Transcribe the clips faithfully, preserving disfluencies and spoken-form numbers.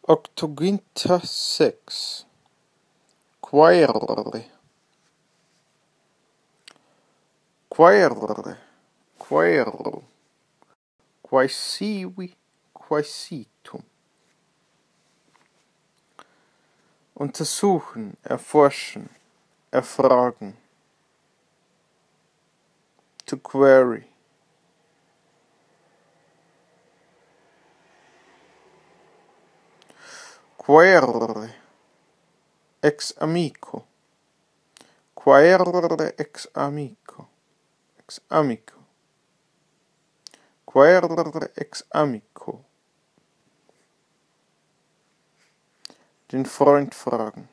Octoginta six. Quaere. Quaere. Quaero. Quaesivi. Quaesitum. Untersuchen, erforschen, erfragen. To query. Quaere ex amico. Quaere ex amico. Ex amico. Quaere ex amico. Den Freund fragen.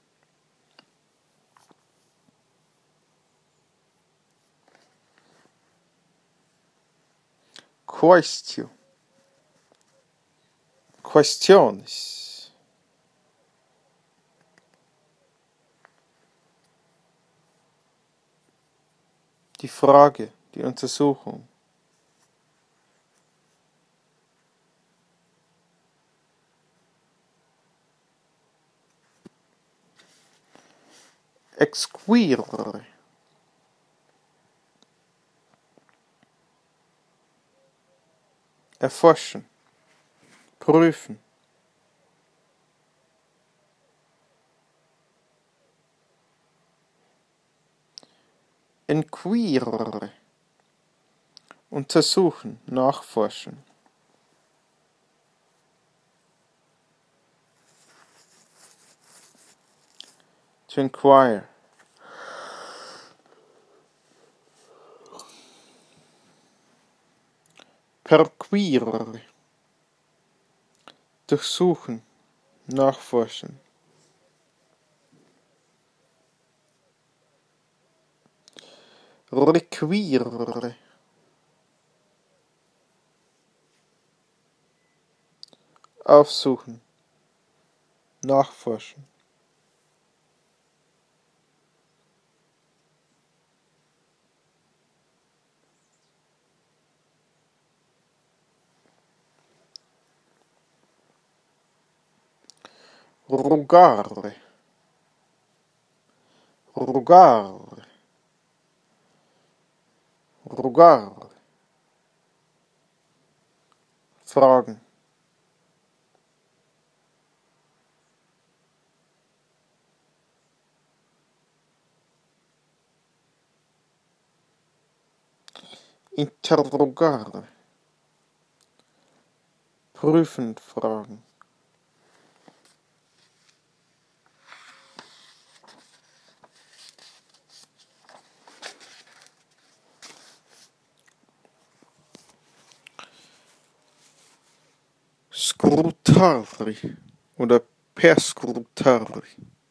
Quaestio. Questiones. Die Frage, die Untersuchung. Exquirere. Erforschen. Prüfen. Inquirere. Untersuchen, nachforschen. To inquire. Perquirere. Durchsuchen, nachforschen. Requirere. Aufsuchen, nachforschen. Rogare. Rogare. Rogare. Fragen. Interrogare. Prüfend fragen. Scrutari oder perscrutari.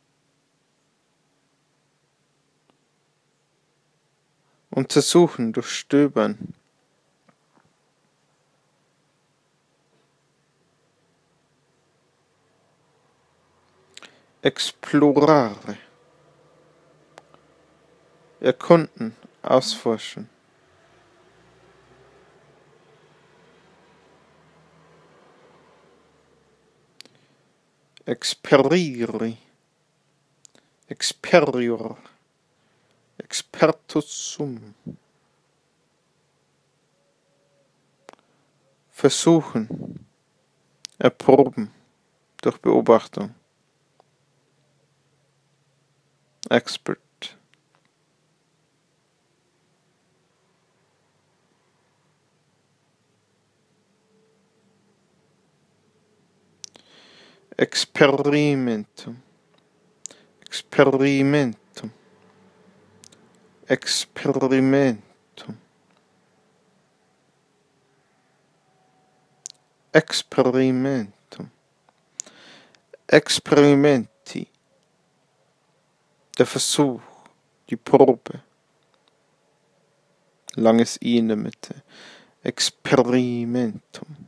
Untersuchen, durchstöbern. Explorare. Erkunden, ausforschen. Experiri. Experior. Expertus sum. Versuchen. Erproben. Durch Beobachtung. Expert. Experimentum. Experimentum. Experimentum. Experimentum. Experimenti. Der Versuch, die Probe. Langes I in der Mitte. Experimentum.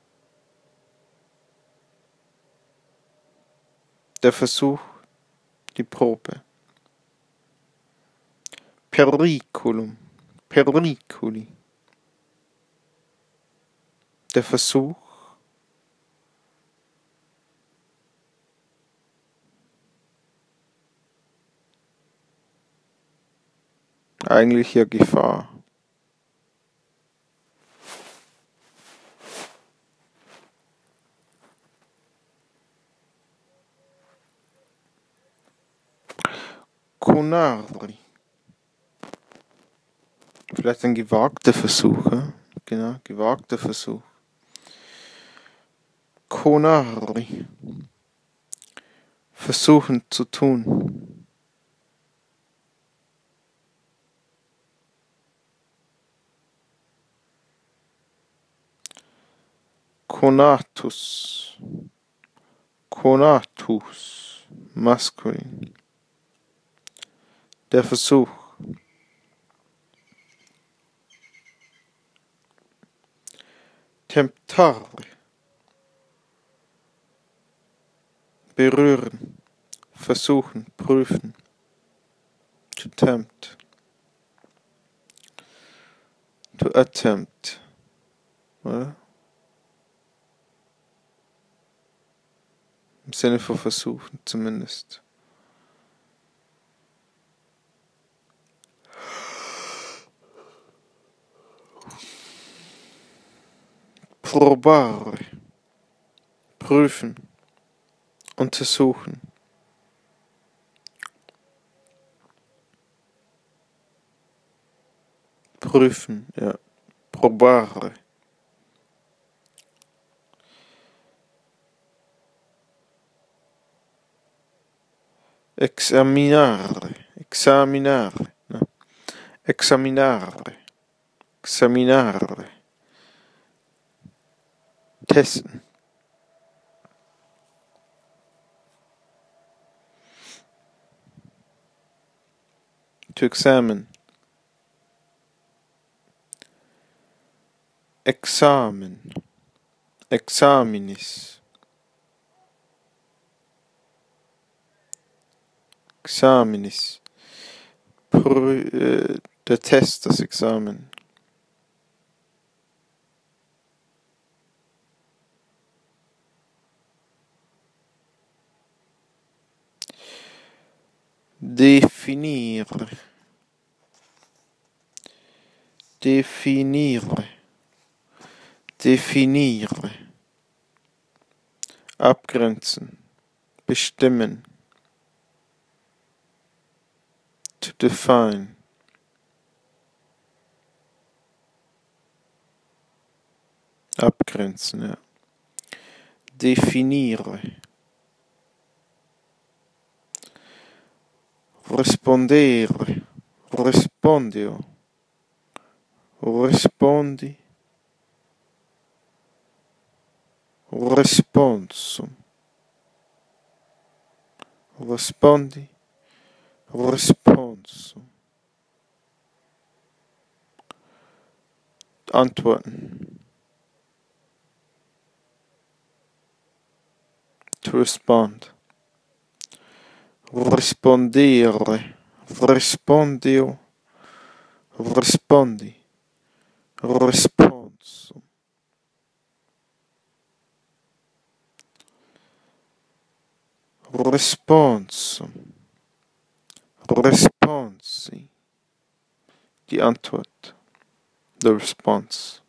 Der Versuch, die Probe. Periculum. Periculi. Der Versuch, Eigentliche Gefahr. Conarri. Vielleicht ein gewagter Versuch, ja? Genau, gewagter Versuch. Conarri. Versuchen zu tun. Conatus. Conatus. Maskulin. Der Versuch. Temptare. Berühren. Versuchen. Prüfen. To tempt. To attempt. Oder? Im Sinne von versuchen zumindest. Probare. Prüfen. Untersuchen. Prüfen, ja. Probare. Examinare. Examinare. No. Examinare. Examinare. Testen. To examine. Examen. Examinis. Examinis. Prü äh, der Test, das Examen. Definire. Definire. Definiere. Abgrenzen. Bestimmen. To define. Abgrenzen, ja. Definiere. Rispondere. Respondio. Rispondi. Responsum. Rispondi. Responsum. Antworten. To respond. Rispondere. Rispondio. Rispondi. Responsum. Responsum. Responsi. Die Antwort. The response.